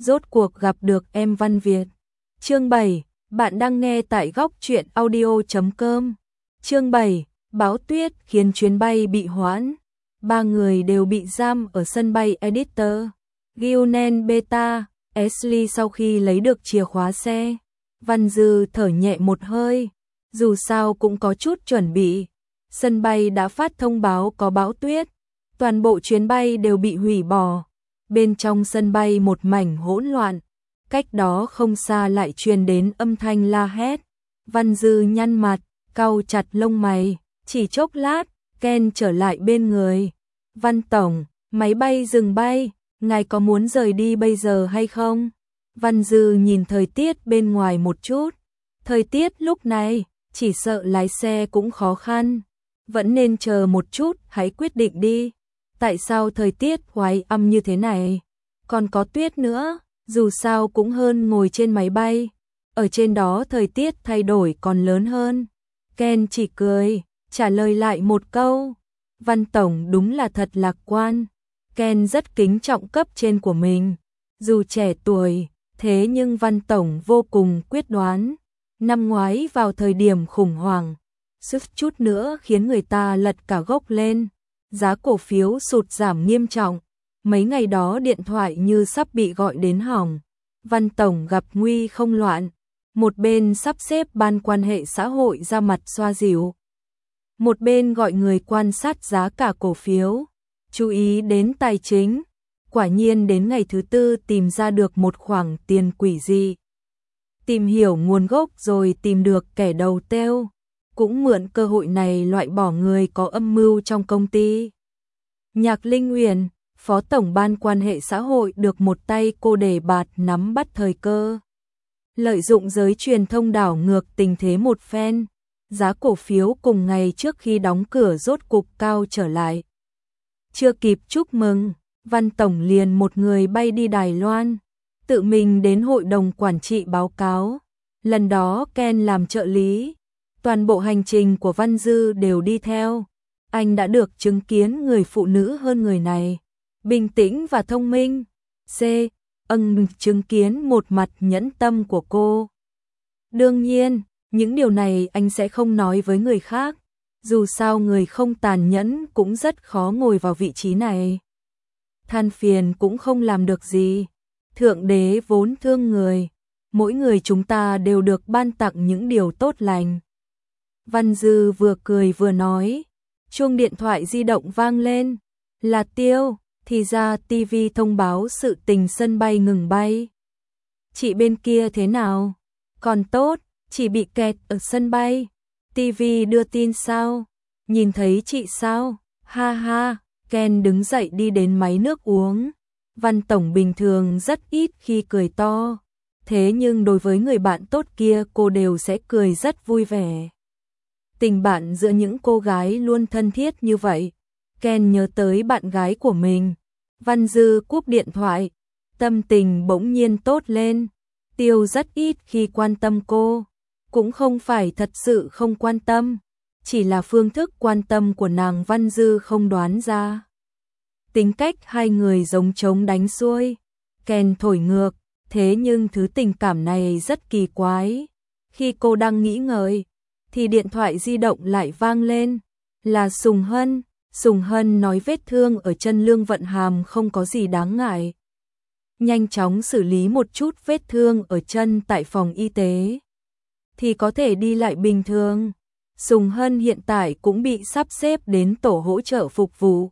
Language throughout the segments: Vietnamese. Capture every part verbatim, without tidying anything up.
rốt cuộc gặp được em Văn Việt. Chương bảy, bạn đang nghe tại góc truyện audio chấm com. Chương bảy, bão tuyết khiến chuyến bay bị hoãn. Ba người đều bị giam ở sân bay Editor. Guinan Beta, Ashley sau khi lấy được chìa khóa xe. Văn Dư thở nhẹ một hơi, dù sao cũng có chút chuẩn bị. Sân bay đã phát thông báo có bão tuyết, toàn bộ chuyến bay đều bị hủy bỏ. Bên trong sân bay một mảnh hỗn loạn, cách đó không xa lại truyền đến âm thanh la hét. Văn Dư nhăn mặt, cau chặt lông mày, chỉ chốc lát, Ken trở lại bên người. Văn Tổng, máy bay dừng bay, ngài có muốn rời đi bây giờ hay không? Văn Dư nhìn thời tiết bên ngoài một chút, thời tiết lúc này, chỉ sợ lái xe cũng khó khăn, vẫn nên chờ một chút, hãy quyết định đi. Tại sao thời tiết oái âm như thế này? Còn có tuyết nữa, dù sao cũng hơn ngồi trên máy bay, ở trên đó thời tiết thay đổi còn lớn hơn. Ken chỉ cười, trả lời lại một câu. Văn Tổng đúng là thật lạc quan. Ken rất kính trọng cấp trên của mình, dù trẻ tuổi, thế nhưng Văn Tổng vô cùng quyết đoán. Năm ngoái vào thời điểm khủng hoảng, suýt chút nữa khiến người ta lật cả gốc lên, giá cổ phiếu sụt giảm nghiêm trọng, mấy ngày đó điện thoại như sắp bị gọi đến hỏng. Văn Tổng gặp nguy không loạn, một bên sắp xếp ban quan hệ xã hội ra mặt xoa dịu, một bên gọi người quan sát giá cả cổ phiếu, chú ý đến tài chính. Quả nhiên đến ngày thứ tư tìm ra được một khoản tiền quỷ dị. Tìm hiểu nguồn gốc rồi tìm được kẻ đầu têu, cũng mượn cơ hội này loại bỏ người có âm mưu trong công ty. Nhạc Linh Uyển, phó tổng ban quan hệ xã hội được một tay cô đề bạt nắm bắt thời cơ. Lợi dụng giới truyền thông đảo ngược tình thế một phen, giá cổ phiếu cùng ngày trước khi đóng cửa rốt cục cao trở lại. Chưa kịp chúc mừng, Văn Tổng liền một người bay đi Đài Loan, tự mình đến hội đồng quản trị báo cáo. Lần đó Ken làm trợ lý, toàn bộ hành trình của Văn Dư đều đi theo. Anh đã được chứng kiến người phụ nữ hơn người này, bình tĩnh và thông minh. C. Ân chứng kiến một mặt nhẫn tâm của cô. Đương nhiên, những điều này anh sẽ không nói với người khác, dù sao người không tàn nhẫn cũng rất khó ngồi vào vị trí này. Than phiền cũng không làm được gì, Thượng Đế vốn thương người, mỗi người chúng ta đều được ban tặng những điều tốt lành. Văn Dư vừa cười vừa nói, chuông điện thoại di động vang lên, là Tiêu, thì ra ti vi thông báo sự tình sân bay ngừng bay. Chị bên kia thế nào? Còn tốt, chỉ bị kẹt ở sân bay. ti vi đưa tin sao? Nhìn thấy chị sao? Ha ha. Ken đứng dậy đi đến máy nước uống. Văn Tổng bình thường rất ít khi cười to, thế nhưng đối với người bạn tốt kia cô đều sẽ cười rất vui vẻ. Tình bạn giữa những cô gái luôn thân thiết như vậy. Ken nhớ tới bạn gái của mình. Văn Dư cúp điện thoại, tâm tình bỗng nhiên tốt lên. Tiêu rất ít khi quan tâm cô, cũng không phải thật sự không quan tâm, chỉ là phương thức quan tâm của nàng Văn Dư không đoán ra. Tính cách hai người giống trống đánh xuôi, Ken thổi ngược, thế nhưng thứ tình cảm này rất kỳ quái. Khi cô đang nghĩ ngợi, thì điện thoại di động lại vang lên, là Sùng Hân. Sùng Hân nói vết thương ở chân Lương Vận Hàm không có gì đáng ngại. Nhanh chóng xử lý một chút vết thương ở chân tại phòng y tế, thì có thể đi lại bình thường. Sùng Hân hiện tại cũng bị sắp xếp đến tổ hỗ trợ phục vụ.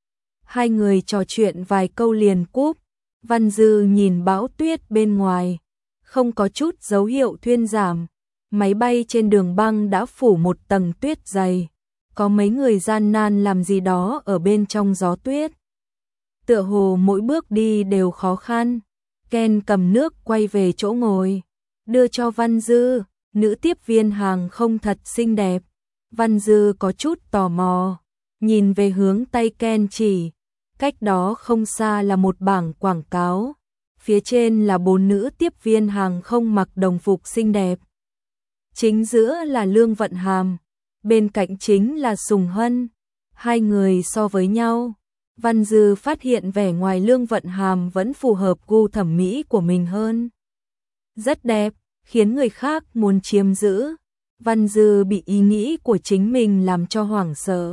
Hai người trò chuyện vài câu liền cúp. Văn Dư nhìn bão tuyết bên ngoài, không có chút dấu hiệu thuyên giảm. Máy bay trên đường băng đã phủ một tầng tuyết dày. Có mấy người gian nan làm gì đó ở bên trong gió tuyết. Tựa hồ mỗi bước đi đều khó khăn. Ken cầm nước quay về chỗ ngồi, đưa cho Văn Dư. Nữ tiếp viên hàng không thật xinh đẹp. Văn Dư có chút tò mò, nhìn về hướng tay Ken chỉ. Cách đó không xa là một bảng quảng cáo, phía trên là bốn nữ tiếp viên hàng không mặc đồng phục xinh đẹp. Chính giữa là Lương Vận Hàm, bên cạnh chính là Sùng Hân. Hai người so với nhau, Văn Dư phát hiện vẻ ngoài Lương Vận Hàm vẫn phù hợp gu thẩm mỹ của mình hơn. Rất đẹp, khiến người khác muốn chiếm giữ. Văn Dư bị ý nghĩ của chính mình làm cho hoảng sợ.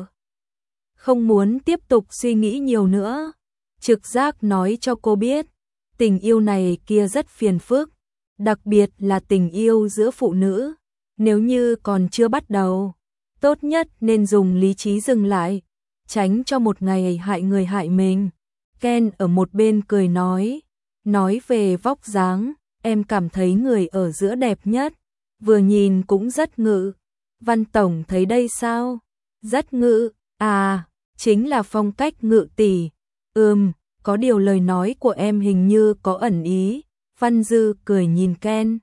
Không muốn tiếp tục suy nghĩ nhiều nữa. Trực giác nói cho cô biết, tình yêu này kia rất phiền phức, đặc biệt là tình yêu giữa phụ nữ. Nếu như còn chưa bắt đầu, tốt nhất nên dùng lý trí dừng lại, tránh cho một ngày hại người hại mình. Ken ở một bên cười nói, nói về vóc dáng, em cảm thấy người ở giữa đẹp nhất, vừa nhìn cũng rất ngự. Văn Tổng thấy đây sao? Rất ngự, à, chính là phong cách ngự tỷ. Ừm, có điều lời nói của em hình như có ẩn ý. Văn Dư cười nhìn Ken.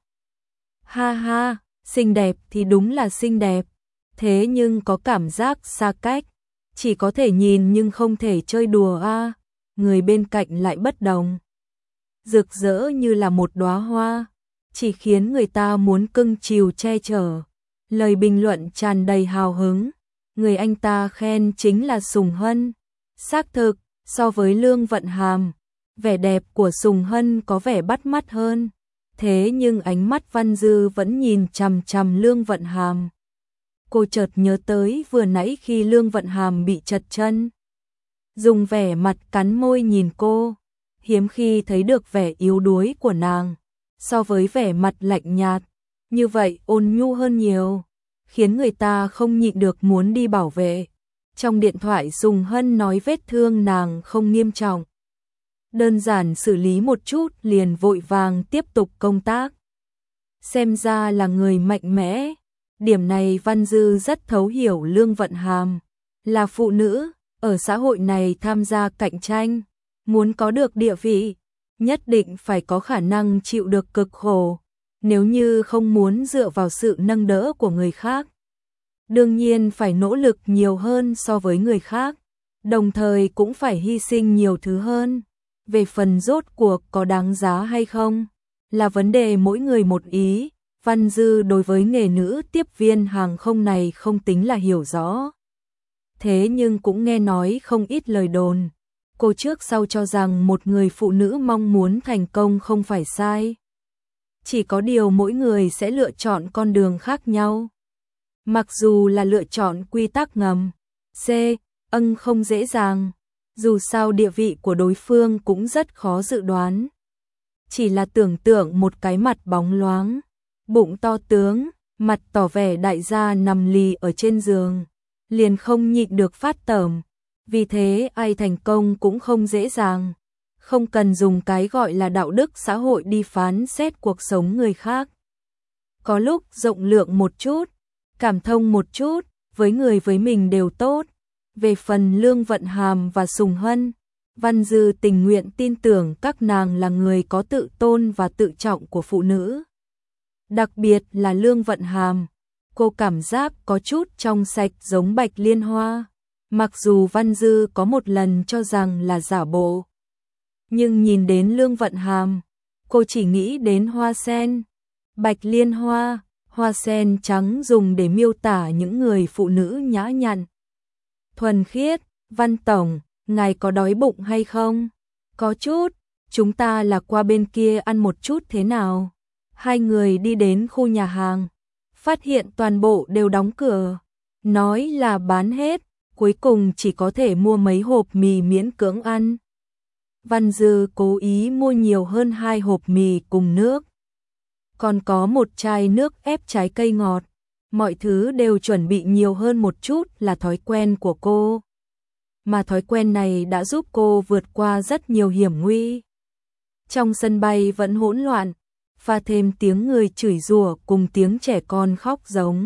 Ha ha, xinh đẹp thì đúng là xinh đẹp, thế nhưng có cảm giác xa cách, chỉ có thể nhìn nhưng không thể chơi đùa a. À. Người bên cạnh lại bất đồng, rực rỡ như là một đóa hoa, chỉ khiến người ta muốn cưng chiều che chở. Lời bình luận tràn đầy hào hứng, người anh ta khen chính là Sùng Hân. Xác thực, so với Lương Vận Hàm, vẻ đẹp của Sùng Hân có vẻ bắt mắt hơn. Thế nhưng ánh mắt Văn Dư vẫn nhìn chằm chằm Lương Vận Hàm. Cô chợt nhớ tới vừa nãy khi Lương Vận Hàm bị trật chân, dùng vẻ mặt cắn môi nhìn cô, hiếm khi thấy được vẻ yếu đuối của nàng, so với vẻ mặt lạnh nhạt, như vậy ôn nhu hơn nhiều, khiến người ta không nhịn được muốn đi bảo vệ. Trong điện thoại Sùng Hân nói vết thương nàng không nghiêm trọng, đơn giản xử lý một chút liền vội vàng tiếp tục công tác. Xem ra là người mạnh mẽ. Điểm này Văn Dư rất thấu hiểu Lương Vận Hàm. Là phụ nữ, ở xã hội này tham gia cạnh tranh, muốn có được địa vị, nhất định phải có khả năng chịu được cực khổ. Nếu như không muốn dựa vào sự nâng đỡ của người khác, đương nhiên phải nỗ lực nhiều hơn so với người khác, đồng thời cũng phải hy sinh nhiều thứ hơn. Về phần rốt cuộc có đáng giá hay không, là vấn đề mỗi người một ý. Văn Dư đối với nghề nữ tiếp viên hàng không này không tính là hiểu rõ. Thế nhưng cũng nghe nói không ít lời đồn. Cô trước sau cho rằng một người phụ nữ mong muốn thành công không phải sai. Chỉ có điều mỗi người sẽ lựa chọn con đường khác nhau. Mặc dù là lựa chọn quy tắc ngầm, C, ân không dễ dàng. Dù sao địa vị của đối phương cũng rất khó dự đoán. Chỉ là tưởng tượng một cái mặt bóng loáng, bụng to tướng, mặt tỏ vẻ đại gia nằm lì ở trên giường, liền không nhịn được phát tởm. Vì thế ai thành công cũng không dễ dàng. Không cần dùng cái gọi là đạo đức xã hội đi phán xét cuộc sống người khác. Có lúc rộng lượng một chút, cảm thông một chút, với người với mình đều tốt. Về phần Lương Vận Hàm và Sùng Hân, Văn Dư tình nguyện tin tưởng các nàng là người có tự tôn và tự trọng của phụ nữ. Đặc biệt là Lương Vận Hàm, cô cảm giác có chút trong sạch giống Bạch Liên Hoa. Mặc dù Văn Dư có một lần cho rằng là giả bộ, nhưng nhìn đến Lương Vận Hàm, cô chỉ nghĩ đến hoa sen. Bạch Liên Hoa, hoa sen trắng dùng để miêu tả những người phụ nữ nhã nhặn, thuần khiết. Văn Tổng, ngài có đói bụng hay không? Có chút, chúng ta là qua bên kia ăn một chút thế nào? Hai người đi đến khu nhà hàng, phát hiện toàn bộ đều đóng cửa, nói là bán hết, cuối cùng chỉ có thể mua mấy hộp mì miễn cưỡng ăn. Văn Dư cố ý mua nhiều hơn hai hộp mì cùng nước, còn có một chai nước ép trái cây ngọt. Mọi thứ đều chuẩn bị nhiều hơn một chút là thói quen của cô. Mà thói quen này đã giúp cô vượt qua rất nhiều hiểm nguy. Trong sân bay vẫn hỗn loạn, pha thêm tiếng người chửi rủa cùng tiếng trẻ con khóc giống.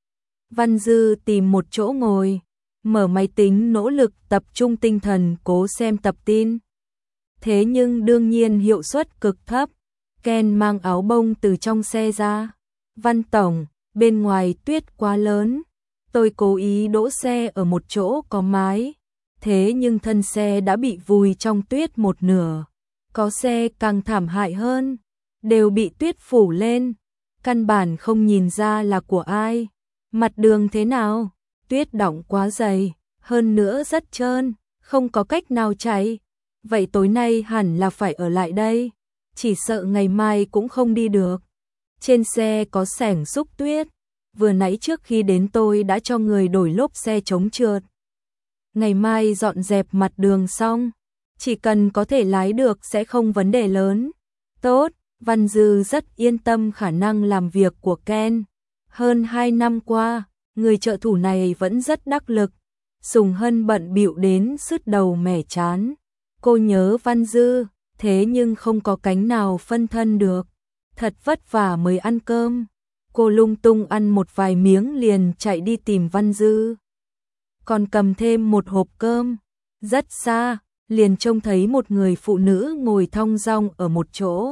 Văn Dư tìm một chỗ ngồi, mở máy tính nỗ lực tập trung tinh thần cố xem tập tin. Thế nhưng đương nhiên hiệu suất cực thấp. Ken mang áo bông từ trong xe ra. Văn Tổng, bên ngoài tuyết quá lớn, tôi cố ý đỗ xe ở một chỗ có mái, thế nhưng thân xe đã bị vùi trong tuyết một nửa. Có xe càng thảm hại hơn, đều bị tuyết phủ lên, căn bản không nhìn ra là của ai. Mặt đường thế nào? Tuyết đọng quá dày, hơn nữa rất trơn, Không có cách nào chạy. Vậy tối nay hẳn là phải ở lại đây. Chỉ sợ ngày mai cũng không đi được. Trên xe có xẻng xúc tuyết. Vừa nãy trước khi đến tôi đã cho người đổi lốp xe chống trượt. Ngày mai dọn dẹp mặt đường xong. Chỉ cần có thể lái được sẽ không vấn đề lớn. Tốt, Văn Dư rất yên tâm khả năng làm việc của Ken. Hơn hai năm qua, người trợ thủ này vẫn rất đắc lực. Sùng Hân bận bịu đến sứt đầu mẻ chán. Cô nhớ Văn Dư, thế nhưng không có cánh nào phân thân được. Thật vất vả mới ăn cơm. Cô lung tung ăn một vài miếng liền chạy đi tìm Văn Dư. Còn cầm thêm một hộp cơm. Rất xa, liền trông thấy một người phụ nữ ngồi thong dong ở một chỗ.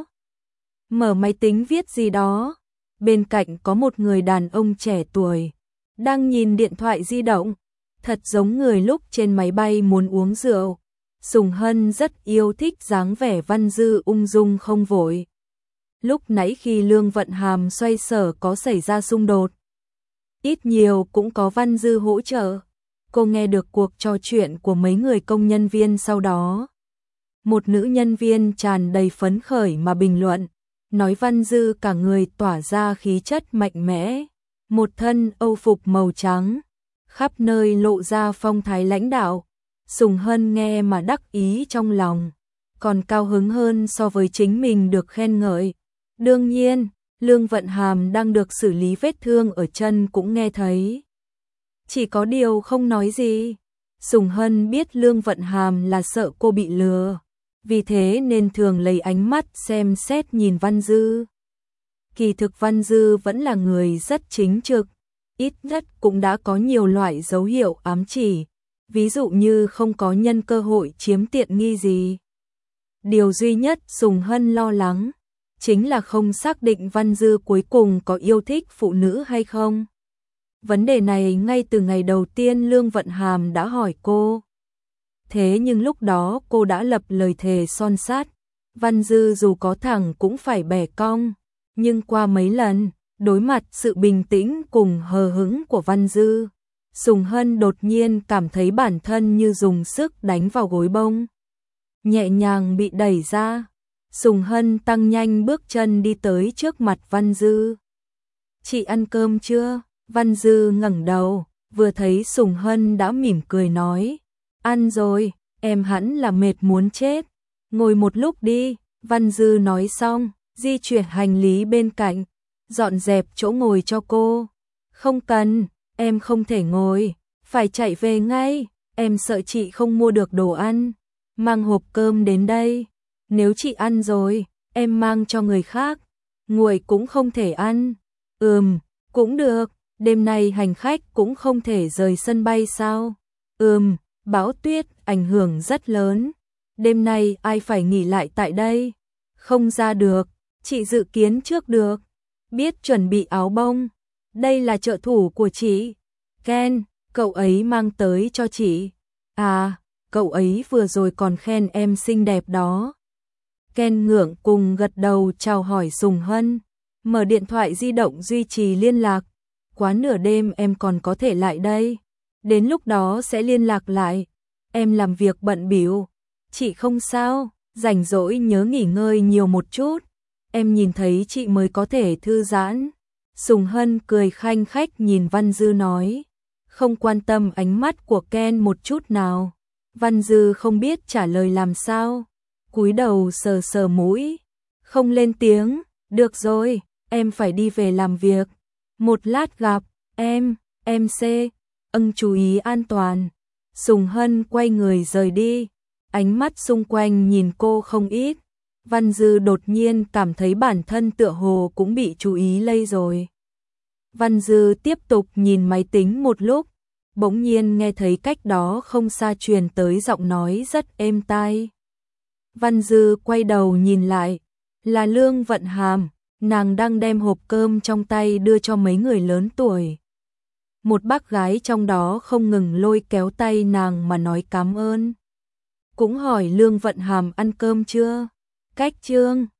Mở máy tính viết gì đó. Bên cạnh có một người đàn ông trẻ tuổi. Đang nhìn điện thoại di động. Thật giống người lúc trên máy bay muốn uống rượu. Sùng Hân rất yêu thích dáng vẻ Văn Dư ung dung không vội. Lúc nãy khi Lương Vận Hàm xoay sở có xảy ra xung đột. Ít nhiều cũng có Văn Dư hỗ trợ. Cô nghe được cuộc trò chuyện của mấy người công nhân viên sau đó. Một nữ nhân viên tràn đầy phấn khởi mà bình luận. Nói Văn Dư cả người tỏa ra khí chất mạnh mẽ. Một thân âu phục màu trắng. Khắp nơi lộ ra phong thái lãnh đạo. Sùng Hân nghe mà đắc ý trong lòng. Còn cao hứng hơn so với chính mình được khen ngợi. Đương nhiên, Lương Vận Hàm đang được xử lý vết thương ở chân cũng nghe thấy. Chỉ có điều không nói gì. Sùng Hân biết Lương Vận Hàm là sợ cô bị lừa. Vì thế nên thường lấy ánh mắt xem xét nhìn Văn Dư. Kỳ thực Văn Dư vẫn là người rất chính trực. Ít nhất cũng đã có nhiều loại dấu hiệu ám chỉ. Ví dụ như không có nhân cơ hội chiếm tiện nghi gì. Điều duy nhất Sùng Hân lo lắng chính là không xác định Văn Dư cuối cùng có yêu thích phụ nữ hay không. Vấn đề này ngay từ ngày đầu tiên Lương Vận Hàm đã hỏi cô. Thế nhưng lúc đó cô đã lập lời thề son sắt. Văn Dư dù có thẳng cũng phải bẻ cong. Nhưng qua mấy lần, đối mặt sự bình tĩnh cùng hờ hững của Văn Dư, Sùng Hân đột nhiên cảm thấy bản thân như dùng sức đánh vào gối bông. Nhẹ nhàng bị đẩy ra. Sùng Hân tăng nhanh bước chân đi tới trước mặt Văn Dư. Chị ăn cơm chưa? Văn Dư ngẩng đầu, vừa thấy Sùng Hân đã mỉm cười nói. Ăn rồi, em hẳn là mệt muốn chết. Ngồi một lúc đi, Văn Dư nói xong, di chuyển hành lý bên cạnh, dọn dẹp chỗ ngồi cho cô. Không cần, em không thể ngồi, phải chạy về ngay, em sợ chị không mua được đồ ăn. Mang hộp cơm đến đây, nếu chị ăn rồi, em mang cho người khác. Nguội cũng không thể ăn. Ừm, cũng được, đêm nay hành khách cũng không thể rời sân bay sao? Ừm, bão tuyết ảnh hưởng rất lớn. Đêm nay ai phải nghỉ lại tại đây? Không ra được, chị dự kiến trước được. Biết chuẩn bị áo bông. Đây là trợ thủ của chị. Ken, cậu ấy mang tới cho chị. À, cậu ấy vừa rồi còn khen em xinh đẹp đó. Ken ngượng cùng gật đầu chào hỏi Sùng Hân. Mở điện thoại di động duy trì liên lạc. Quá nửa đêm em còn có thể lại đây. Đến lúc đó sẽ liên lạc lại. Em làm việc bận bịu. Chị không sao, rảnh rỗi nhớ nghỉ ngơi nhiều một chút. Em nhìn thấy chị mới có thể thư giãn. Sùng Hân cười khanh khách nhìn Văn Dư nói. Không quan tâm ánh mắt của Ken một chút nào. Văn Dư không biết trả lời làm sao. Cúi đầu sờ sờ mũi. Không lên tiếng. Được rồi, em phải đi về làm việc. Một lát gặp, em, em C. Ân chú ý an toàn. Sùng Hân quay người rời đi. Ánh mắt xung quanh nhìn cô không ít. Văn Dư đột nhiên cảm thấy bản thân tựa hồ cũng bị chú ý lây rồi. Văn Dư tiếp tục nhìn máy tính một lúc. Bỗng nhiên nghe thấy cách đó không xa truyền tới giọng nói rất êm tai. Văn Dư quay đầu nhìn lại. Là Lương Vận Hàm. Nàng đang đem hộp cơm trong tay đưa cho mấy người lớn tuổi. Một bác gái trong đó không ngừng lôi kéo tay nàng mà nói cảm ơn. Cũng hỏi Lương Vận Hàm ăn cơm chưa? Cách chương